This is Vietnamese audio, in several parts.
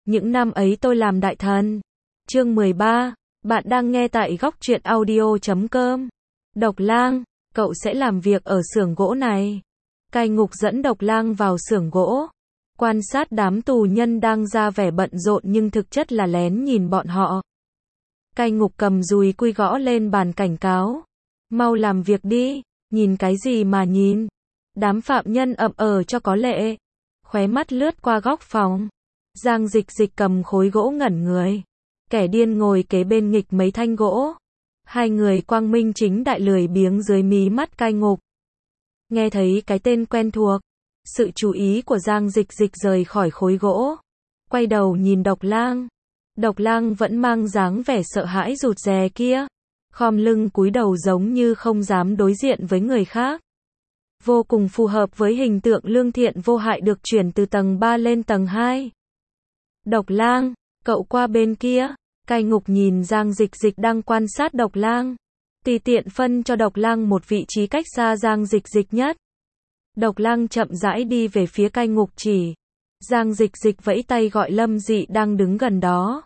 những năm ấy tôi làm đại thần. Chương 13, bạn đang nghe tại góc truyện audio.com. Độc Lang, cậu sẽ làm việc ở xưởng gỗ này. Cai ngục dẫn Độc Lang vào xưởng gỗ, quan sát đám tù nhân đang ra vẻ bận rộn nhưng thực chất là lén nhìn bọn họ. Cai ngục cầm dùi cui gõ lên bàn cảnh cáo. Mau làm việc đi, nhìn cái gì mà nhìn. Đám phạm nhân ậm cho có lệ. Khóe mắt lướt qua góc phòng. Giang Dịch Dịch cầm khối gỗ ngẩn người. Kẻ điên ngồi kế bên nghịch mấy thanh gỗ. Hai người quang minh chính đại lười biếng dưới mí mắt cai ngục. Nghe thấy cái tên quen thuộc, sự chú ý của Giang Dịch Dịch rời khỏi khối gỗ. Quay đầu nhìn Độc Lang. Độc Lang vẫn mang dáng vẻ sợ hãi rụt rè kia. Khom lưng cúi đầu giống như không dám đối diện với người khác. Vô cùng phù hợp với hình tượng lương thiện vô hại được chuyển từ tầng 3 lên tầng 2. Độc Lang, cậu qua bên kia. Cai ngục nhìn Giang Dịch Dịch đang quan sát Độc Lang. Tùy tiện phân cho Độc Lang một vị trí cách xa Giang Dịch Dịch nhất. Độc Lang chậm rãi đi về phía cai ngục chỉ. Giang Dịch Dịch vẫy tay gọi Lâm Dị đang đứng gần đó.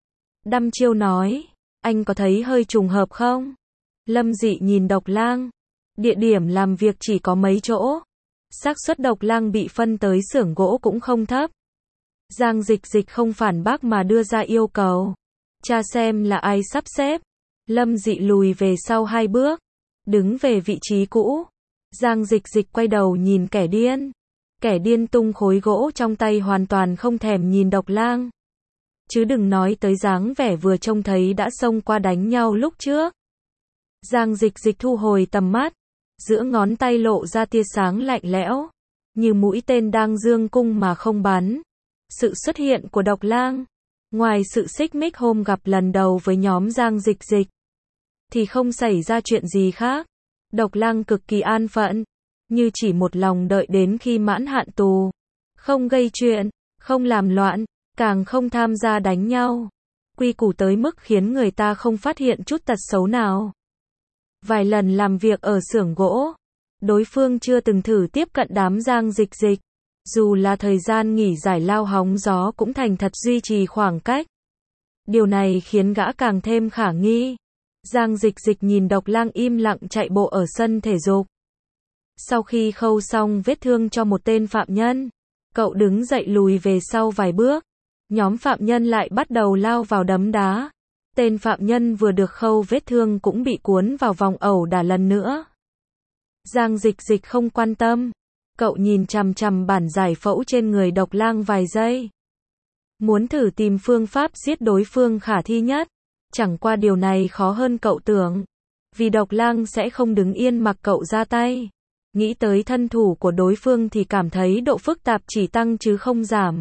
Đăm chiêu nói, anh có thấy hơi trùng hợp không? Lâm Dị nhìn Độc Lang. Địa điểm làm việc chỉ có mấy chỗ. Xác suất Độc Lang bị phân tới xưởng gỗ cũng không thấp. Giang Dịch Dịch không phản bác mà đưa ra yêu cầu. Cha xem là ai sắp xếp. Lâm Dị lùi về sau 2 bước. Đứng về vị trí cũ. Giang Dịch Dịch quay đầu nhìn kẻ điên. Kẻ điên tung khối gỗ trong tay hoàn toàn không thèm nhìn Độc Lang. Chứ đừng nói tới dáng vẻ vừa trông thấy đã xông qua đánh nhau lúc trước. Giang Dịch Dịch thu hồi tầm mắt. Giữa ngón tay lộ ra tia sáng lạnh lẽo. Như mũi tên đang giương cung mà không bắn. Sự xuất hiện của Độc Lang, ngoài sự xích mích hôm gặp lần đầu với nhóm Giang Dịch Dịch, thì không xảy ra chuyện gì khác. Độc Lang cực kỳ an phận, như chỉ một lòng đợi đến khi mãn hạn tù. Không gây chuyện, không làm loạn, càng không tham gia đánh nhau. Quy củ tới mức khiến người ta không phát hiện chút tật xấu nào. Vài lần làm việc ở xưởng gỗ, đối phương chưa từng thử tiếp cận đám Giang Dịch Dịch. Dù là thời gian nghỉ giải lao hóng gió cũng thành thật duy trì khoảng cách. Điều này khiến gã càng thêm khả nghi. Giang Dịch Dịch nhìn Độc Lang im lặng chạy bộ ở sân thể dục. Sau khi khâu xong vết thương cho một tên phạm nhân, cậu đứng dậy lùi về sau vài bước. Nhóm phạm nhân lại bắt đầu lao vào đấm đá. Tên phạm nhân vừa được khâu vết thương cũng bị cuốn vào vòng ẩu đả lần nữa. Giang Dịch Dịch không quan tâm. Cậu nhìn chằm chằm bản giải phẫu trên người Độc Lang vài giây. Muốn thử tìm phương pháp giết đối phương khả thi nhất. Chẳng qua điều này khó hơn cậu tưởng. Vì Độc Lang sẽ không đứng yên mặc cậu ra tay. Nghĩ tới thân thủ của đối phương thì cảm thấy độ phức tạp chỉ tăng chứ không giảm.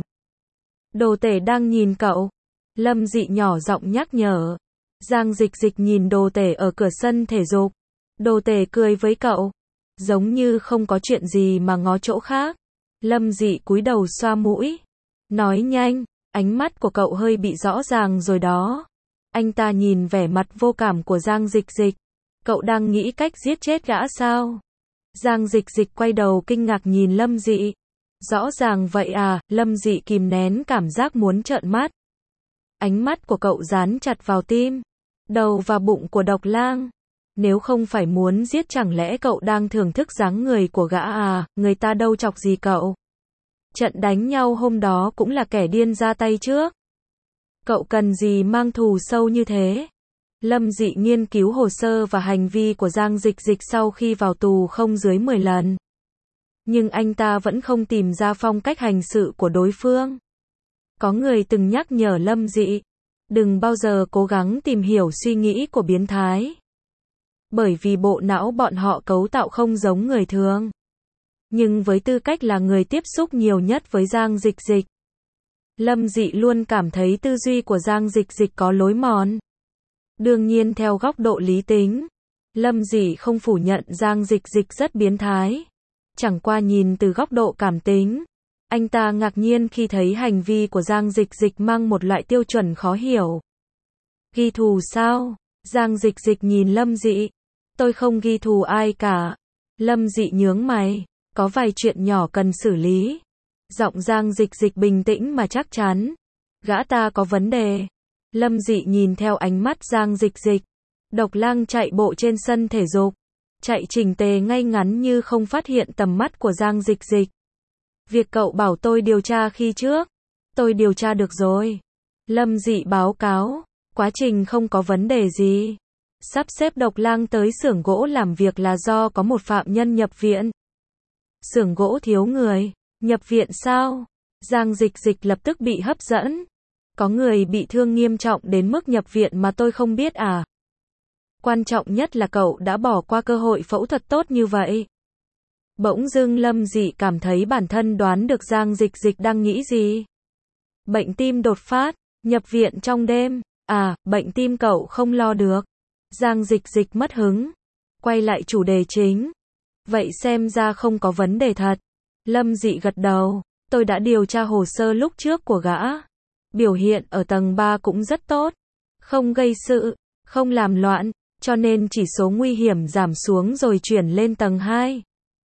Đồ tể đang nhìn cậu. Lâm Dị nhỏ giọng nhắc nhở. Giang Dịch Dịch nhìn đồ tể ở cửa sân thể dục. Đồ tể cười với cậu. Giống như không có chuyện gì mà ngó chỗ khác. Lâm Dị cúi đầu xoa mũi. Nói nhanh, ánh mắt của cậu hơi bị rõ ràng rồi đó. Anh ta nhìn vẻ mặt vô cảm của Giang Dịch Dịch. Cậu đang nghĩ cách giết chết gã sao? Giang Dịch Dịch quay đầu kinh ngạc nhìn Lâm Dị. Rõ ràng vậy à? Lâm Dị kìm nén cảm giác muốn trợn mắt. Ánh mắt của cậu dán chặt vào tim, đầu và bụng của Độc Lang. Nếu không phải muốn giết chẳng lẽ cậu đang thưởng thức dáng người của gã à, người ta đâu chọc gì cậu. Trận đánh nhau hôm đó cũng là kẻ điên ra tay trước. Cậu cần gì mang thù sâu như thế? Lâm Dị nghiên cứu hồ sơ và hành vi của Giang Dịch Dịch sau khi vào tù không dưới 10 lần. Nhưng anh ta vẫn không tìm ra phong cách hành sự của đối phương. Có người từng nhắc nhở Lâm Dị, đừng bao giờ cố gắng tìm hiểu suy nghĩ của biến thái. Bởi vì bộ não bọn họ cấu tạo không giống người thường. Nhưng với tư cách là người tiếp xúc nhiều nhất với Giang Dịch Dịch, Lâm Dị luôn cảm thấy tư duy của Giang Dịch Dịch có lối mòn. Đương nhiên theo góc độ lý tính, Lâm Dị không phủ nhận Giang Dịch Dịch rất biến thái. Chẳng qua nhìn từ góc độ cảm tính, anh ta ngạc nhiên khi thấy hành vi của Giang Dịch Dịch mang một loại tiêu chuẩn khó hiểu. Ghi thù sao? Giang Dịch Dịch nhìn Lâm Dị. Tôi không ghi thù ai cả. Lâm Dị nhướng mày. Có vài chuyện nhỏ cần xử lý. Giọng Giang Dịch Dịch bình tĩnh mà chắc chắn. Gã ta có vấn đề. Lâm Dị nhìn theo ánh mắt Giang Dịch Dịch. Độc Lang chạy bộ trên sân thể dục. Chạy chỉnh tề ngay ngắn như không phát hiện tầm mắt của Giang Dịch Dịch. Việc cậu bảo tôi điều tra khi trước. Tôi điều tra được rồi. Lâm Dị báo cáo. Quá trình không có vấn đề gì. Sắp xếp Độc Lang tới xưởng gỗ làm việc là do có một phạm nhân nhập viện. Xưởng gỗ thiếu người. Nhập viện sao? Giang Dịch Dịch lập tức bị hấp dẫn. Có người bị thương nghiêm trọng đến mức nhập viện mà tôi không biết à? Quan trọng nhất là cậu đã bỏ qua cơ hội phẫu thuật tốt như vậy. Bỗng dưng Lâm Dị cảm thấy bản thân đoán được Giang Dịch Dịch đang nghĩ gì. Bệnh tim đột phát, nhập viện trong đêm. À, bệnh tim cậu không lo được. Giang Dịch Dịch mất hứng. Quay lại chủ đề chính. Vậy xem ra không có vấn đề thật. Lâm Dị gật đầu. Tôi đã điều tra hồ sơ lúc trước của gã. Biểu hiện ở tầng 3 cũng rất tốt. Không gây sự, không làm loạn, cho nên chỉ số nguy hiểm giảm xuống rồi chuyển lên tầng 2.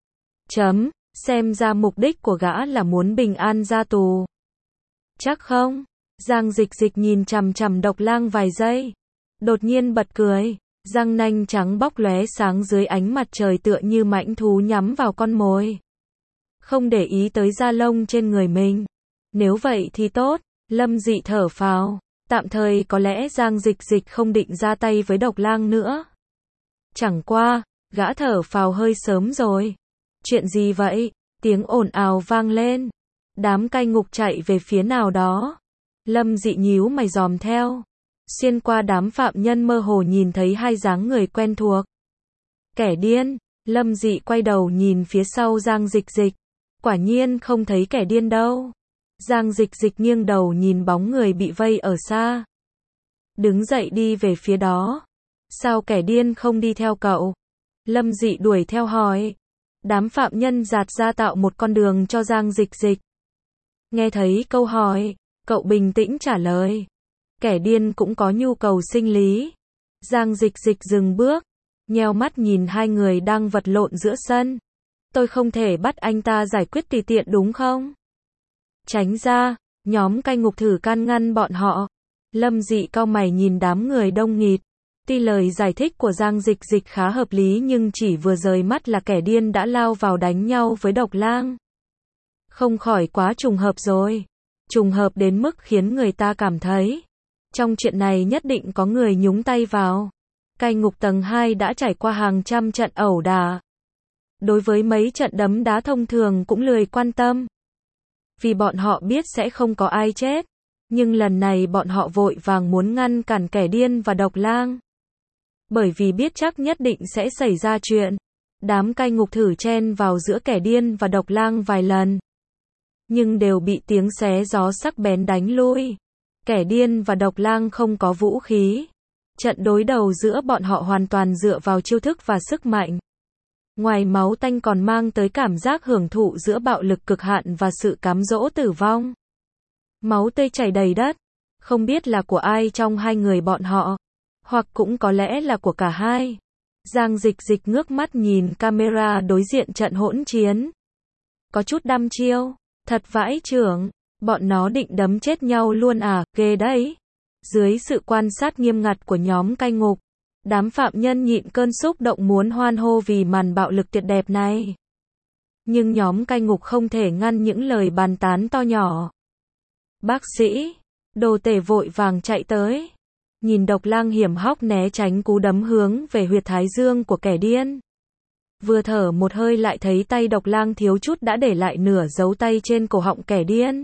Xem ra mục đích của gã là muốn bình an ra tù. Chắc không? Giang Dịch Dịch nhìn chằm chằm Độc Lang vài giây. Đột nhiên bật cười. Răng nanh trắng bóc lóe sáng dưới ánh mặt trời tựa như mãnh thú nhắm vào con mồi. Không để ý tới da lông trên người mình. Nếu vậy thì tốt. Lâm Dị thở phào. Tạm thời có lẽ Giang Dịch Dịch không định ra tay với Độc Lang nữa. Chẳng qua, gã thở phào hơi sớm rồi. Chuyện gì vậy? Tiếng ồn ào vang lên. Đám cai ngục chạy về phía nào đó. Lâm Dị nhíu mày dòm theo. Xuyên qua đám phạm nhân mơ hồ nhìn thấy hai dáng người quen thuộc. Kẻ điên. Lâm Dị quay đầu nhìn phía sau Giang Dịch Dịch. Quả nhiên không thấy kẻ điên đâu. Giang Dịch Dịch nghiêng đầu nhìn bóng người bị vây ở xa. Đứng dậy đi về phía đó. Sao kẻ điên không đi theo cậu? Lâm Dị đuổi theo hỏi. Đám phạm nhân dạt ra tạo một con đường cho Giang Dịch Dịch. Nghe thấy câu hỏi, cậu bình tĩnh trả lời. Kẻ điên cũng có nhu cầu sinh lý. Giang Dịch Dịch dừng bước, nheo mắt nhìn hai người đang vật lộn giữa sân. Tôi không thể bắt anh ta giải quyết tùy tiện đúng không? Tránh ra, nhóm cai ngục thử can ngăn bọn họ. Lâm Dị cau mày nhìn đám người đông nghịt. Tuy lời giải thích của Giang Dịch Dịch khá hợp lý nhưng chỉ vừa rời mắt là kẻ điên đã lao vào đánh nhau với Độc Lang. Không khỏi quá trùng hợp rồi. Trùng hợp đến mức khiến người ta cảm thấy trong chuyện này nhất định có người nhúng tay vào. Cai ngục tầng 2 đã trải qua hàng trăm trận ẩu đả. Đối với mấy trận đấm đá thông thường cũng lười quan tâm. Vì bọn họ biết sẽ không có ai chết. Nhưng lần này bọn họ vội vàng muốn ngăn cản kẻ điên và Độc Lang. Bởi vì biết chắc nhất định sẽ xảy ra chuyện. Đám cai ngục thử chen vào giữa kẻ điên và Độc Lang vài lần. Nhưng đều bị tiếng xé gió sắc bén đánh lui. Kẻ điên và Độc Lang không có vũ khí. Trận đối đầu giữa bọn họ hoàn toàn dựa vào chiêu thức và sức mạnh. Ngoài máu tanh còn mang tới cảm giác hưởng thụ giữa bạo lực cực hạn và sự cám dỗ tử vong. Máu tươi chảy đầy đất. Không biết là của ai trong hai người bọn họ. Hoặc cũng có lẽ là của cả hai. Giang Dịch Dịch ngước mắt nhìn camera đối diện trận hỗn chiến. Có chút đăm chiêu. Thật vãi chưởng. Bọn nó định đấm chết nhau luôn à, ghê đấy. Dưới sự quan sát nghiêm ngặt của nhóm cai ngục, đám phạm nhân nhịn cơn xúc động muốn hoan hô vì màn bạo lực tuyệt đẹp này. Nhưng nhóm cai ngục không thể ngăn những lời bàn tán to nhỏ. Bác sĩ, đồ tể vội vàng chạy tới. Nhìn Độc Lang hiểm hóc né tránh cú đấm hướng về huyệt thái dương của kẻ điên. Vừa thở một hơi lại thấy tay Độc Lang thiếu chút đã để lại nửa dấu tay trên cổ họng kẻ điên.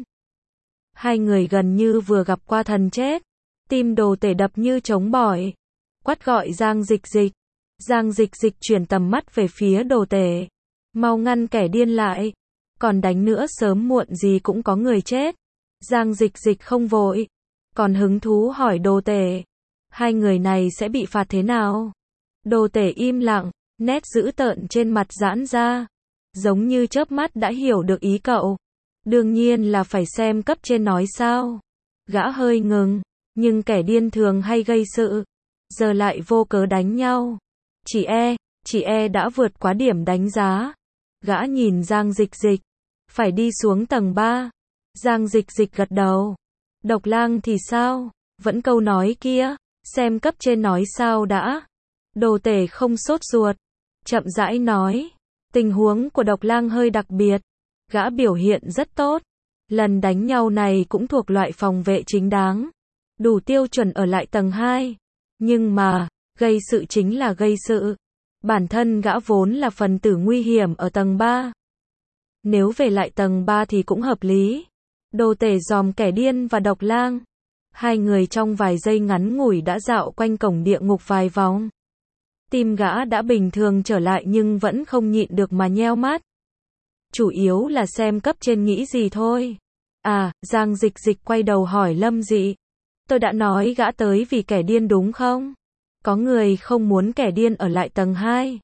Hai người gần như vừa gặp qua thần chết. Tim đồ tể đập như trống bỏi. Quát gọi Giang Dịch Dịch. Giang Dịch Dịch chuyển tầm mắt về phía đồ tể. Mau ngăn kẻ điên lại. Còn đánh nữa sớm muộn gì cũng có người chết. Giang Dịch Dịch không vội. Còn hứng thú hỏi đồ tể. Hai người này sẽ bị phạt thế nào? Đồ tể im lặng. Nét dữ tợn trên mặt giãn ra. Giống như chớp mắt đã hiểu được ý cậu. Đương nhiên là phải xem cấp trên nói sao. Gã hơi ngừng. Nhưng kẻ điên thường hay gây sự. Giờ lại vô cớ đánh nhau. Chị e đã vượt quá điểm đánh giá. Gã nhìn Giang Dịch Dịch. Phải đi xuống tầng 3. Giang Dịch Dịch gật đầu. Độc Lang thì sao? Vẫn câu nói kia, xem cấp trên nói sao đã. Đồ Tể không sốt ruột, chậm rãi nói. Tình huống của Độc Lang hơi đặc biệt. Gã biểu hiện rất tốt. Lần đánh nhau này cũng thuộc loại phòng vệ chính đáng. Đủ tiêu chuẩn ở lại tầng 2. Nhưng mà, gây sự chính là gây sự. Bản thân gã vốn là phần tử nguy hiểm ở tầng 3. Nếu về lại tầng 3 thì cũng hợp lý. Đồ Tể dòm kẻ điên và Độc Lang. Hai người trong vài giây ngắn ngủi đã dạo quanh cổng địa ngục vài vòng. Tim gã đã bình thường trở lại nhưng vẫn không nhịn được mà nheo mắt. Chủ yếu là xem cấp trên nghĩ gì thôi. À, Giang Dịch Dịch quay đầu hỏi Lâm Dị. Tôi đã nói gã tới vì kẻ điên đúng không? Có người không muốn kẻ điên ở lại tầng 2.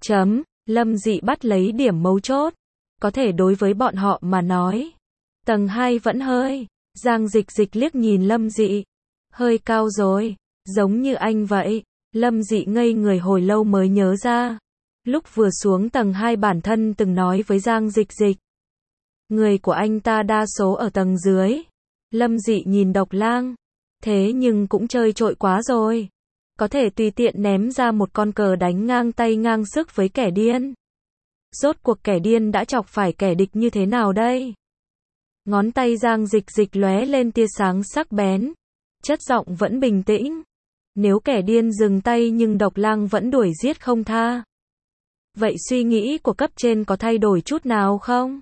Lâm Dị bắt lấy điểm mấu chốt. Có thể đối với bọn họ mà nói. Tầng 2 vẫn hơi. Giang Dịch Dịch liếc nhìn Lâm Dị. Hơi cao rồi. Giống như anh vậy. Lâm Dị ngây người hồi lâu mới nhớ ra. Lúc vừa xuống tầng 2 bản thân từng nói với Giang Dịch Dịch. Người của anh ta đa số ở tầng dưới. Lâm Dị nhìn Độc Lang. Thế nhưng cũng chơi trội quá rồi. Có thể tùy tiện ném ra một con cờ đánh ngang tay ngang sức với kẻ điên. Rốt cuộc kẻ điên đã chọc phải kẻ địch như thế nào đây? Ngón tay Giang Dịch Dịch lóe lên tia sáng sắc bén. Chất giọng vẫn bình tĩnh. Nếu kẻ điên dừng tay nhưng Độc Lang vẫn đuổi giết không tha. Vậy suy nghĩ của cấp trên có thay đổi chút nào không?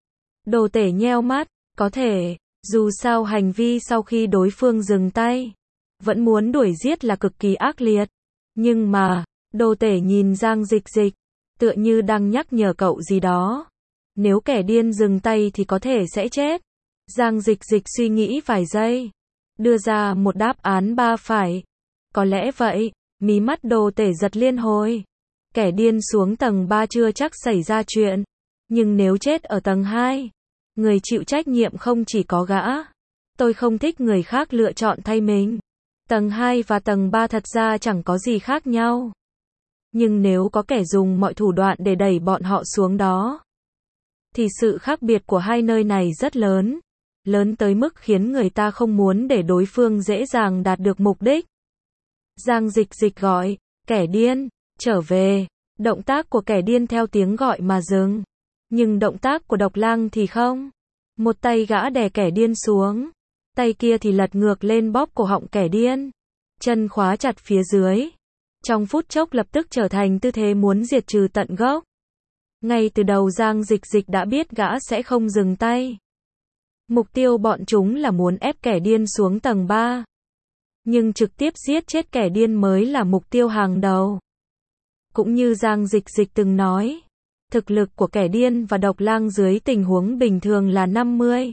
Đồ Tể nheo mắt. Có thể. Dù sao hành vi sau khi đối phương dừng tay. Vẫn muốn đuổi giết là cực kỳ ác liệt. Nhưng mà, Đồ Tể nhìn Giang Dịch Dịch. Tựa như đang nhắc nhở cậu gì đó. Nếu kẻ điên dừng tay thì có thể sẽ chết. Giang Dịch Dịch suy nghĩ vài giây. Đưa ra một đáp án ba phải. Có lẽ vậy. Mí mắt Đồ Tể giật liên hồi. Kẻ điên xuống tầng 3 chưa chắc xảy ra chuyện. Nhưng nếu chết ở tầng 2, người chịu trách nhiệm không chỉ có gã. Tôi không thích người khác lựa chọn thay mình. Tầng 2 và tầng 3 thật ra chẳng có gì khác nhau. Nhưng nếu có kẻ dùng mọi thủ đoạn để đẩy bọn họ xuống đó, thì sự khác biệt của hai nơi này rất lớn. Lớn tới mức khiến người ta không muốn để đối phương dễ dàng đạt được mục đích. Giang Dịch Dịch gọi, kẻ điên, trở về. Động tác của kẻ điên theo tiếng gọi mà dừng. Nhưng động tác của Độc Lang thì không. Một tay gã đè kẻ điên xuống. Tay kia thì lật ngược lên bóp cổ họng kẻ điên. Chân khóa chặt phía dưới. Trong phút chốc lập tức trở thành tư thế muốn diệt trừ tận gốc. Ngay từ đầu Giang Dịch Dịch đã biết gã sẽ không dừng tay. Mục tiêu bọn chúng là muốn ép kẻ điên xuống tầng 3. Nhưng trực tiếp giết chết kẻ điên mới là mục tiêu hàng đầu. Cũng như Giang Dịch Dịch từng nói, thực lực của kẻ điên và Độc Lang dưới tình huống bình thường là 50.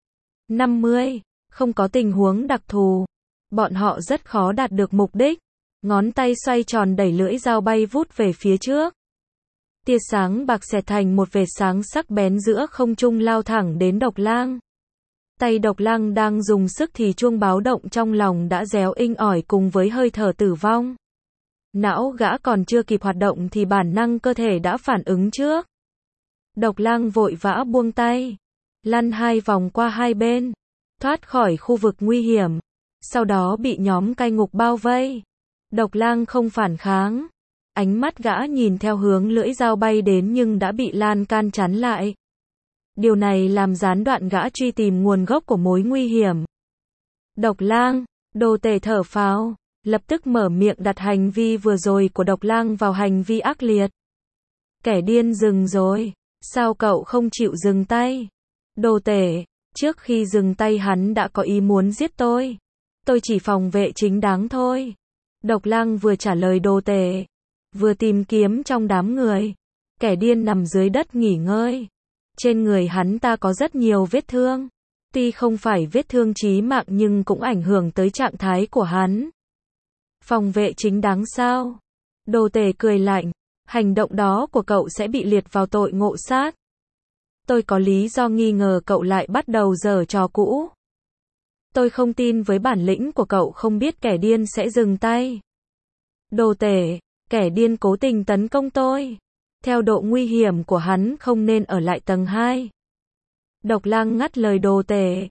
Không có tình huống đặc thù. Bọn họ rất khó đạt được mục đích. Ngón tay xoay tròn đẩy lưỡi dao bay vút về phía trước. Tia sáng bạc xẹt thành một vệt sáng sắc bén giữa không trung lao thẳng đến Độc Lang. Tay Độc Lang đang dùng sức thì chuông báo động trong lòng đã réo inh ỏi cùng với hơi thở tử vong. Não gã còn chưa kịp hoạt động thì bản năng cơ thể đã phản ứng trước. Độc Lang vội vã buông tay, lăn 2 vòng qua hai bên, thoát khỏi khu vực nguy hiểm, sau đó bị nhóm cai ngục bao vây. Độc Lang không phản kháng, ánh mắt gã nhìn theo hướng lưỡi dao bay đến nhưng đã bị lan can chắn lại. Điều này làm gián đoạn gã truy tìm nguồn gốc của mối nguy hiểm. Độc Lang, Đồ Tể thở phào, lập tức mở miệng đặt hành vi vừa rồi của Độc Lang vào hành vi ác liệt. Kẻ điên dừng rồi, sao cậu không chịu dừng tay? Đồ Tể, trước khi dừng tay hắn đã có ý muốn giết tôi. Tôi chỉ phòng vệ chính đáng thôi. Độc Lang vừa trả lời Đồ Tể, vừa tìm kiếm trong đám người. Kẻ điên nằm dưới đất nghỉ ngơi. Trên người hắn ta có rất nhiều vết thương. Tuy không phải vết thương chí mạng nhưng cũng ảnh hưởng tới trạng thái của hắn. Phòng vệ chính đáng sao? Đồ Tể cười lạnh. Hành động đó của cậu sẽ bị liệt vào tội ngộ sát. Tôi có lý do nghi ngờ cậu lại bắt đầu giở trò cũ. Tôi không tin với bản lĩnh của cậu không biết kẻ điên sẽ dừng tay. Đồ Tể, kẻ điên cố tình tấn công tôi. Theo độ nguy hiểm của hắn không nên ở lại tầng 2. Độc Lang ngắt lời Đồ Tể.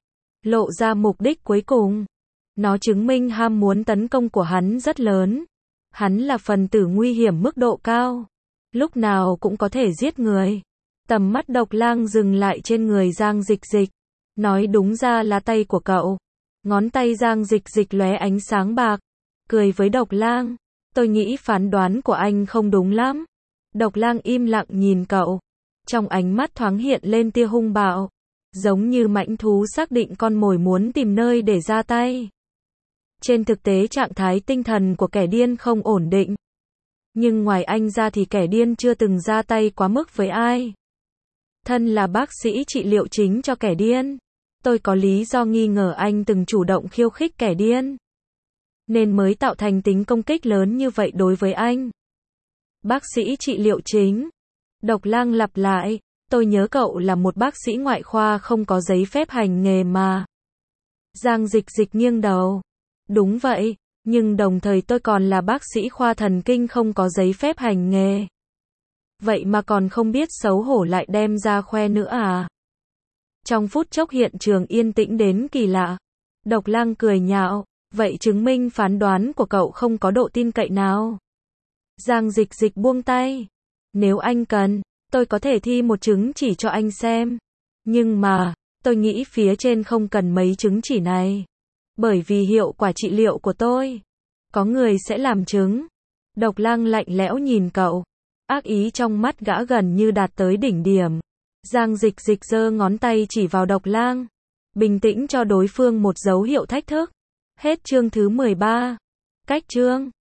lộ ra mục đích cuối cùng. Nó chứng minh ham muốn tấn công của hắn rất lớn. Hắn là phần tử nguy hiểm mức độ cao. Lúc nào cũng có thể giết người. Tầm mắt Độc Lang dừng lại trên người Giang Dịch Dịch. Nói đúng ra là tay của cậu. Ngón tay Giang Dịch Dịch lóe ánh sáng bạc. Cười với Độc Lang. Tôi nghĩ phán đoán của anh không đúng lắm. Độc Lang im lặng nhìn cậu. Trong ánh mắt thoáng hiện lên tia hung bạo. Giống như mãnh thú xác định con mồi muốn tìm nơi để ra tay. Trên thực tế trạng thái tinh thần của kẻ điên không ổn định. Nhưng ngoài anh ra thì kẻ điên chưa từng ra tay quá mức với ai. Thân là bác sĩ trị liệu chính cho kẻ điên. Tôi có lý do nghi ngờ anh từng chủ động khiêu khích kẻ điên. Nên mới tạo thành tính công kích lớn như vậy đối với anh. Bác sĩ trị liệu chính. Độc Lang lặp lại. Tôi nhớ cậu là một bác sĩ ngoại khoa không có giấy phép hành nghề mà. Giang Dịch Dịch nghiêng đầu. Đúng vậy, nhưng đồng thời tôi còn là bác sĩ khoa thần kinh không có giấy phép hành nghề. Vậy mà còn không biết xấu hổ lại đem ra khoe nữa à? Trong phút chốc hiện trường yên tĩnh đến kỳ lạ. Độc Lang cười nhạo, vậy chứng minh phán đoán của cậu không có độ tin cậy nào. Giang Dịch Dịch buông tay. Nếu anh cần, tôi có thể thi một chứng chỉ cho anh xem. Nhưng mà, tôi nghĩ phía trên không cần mấy chứng chỉ này. Bởi vì hiệu quả trị liệu của tôi, có người sẽ làm chứng. Độc Lang lạnh lẽo nhìn cậu. Ác ý trong mắt gã gần như đạt tới đỉnh điểm. Giang Dịch Dịch giơ ngón tay chỉ vào Độc Lang. Bình tĩnh cho đối phương một dấu hiệu thách thức. Hết chương thứ 13. Cách chương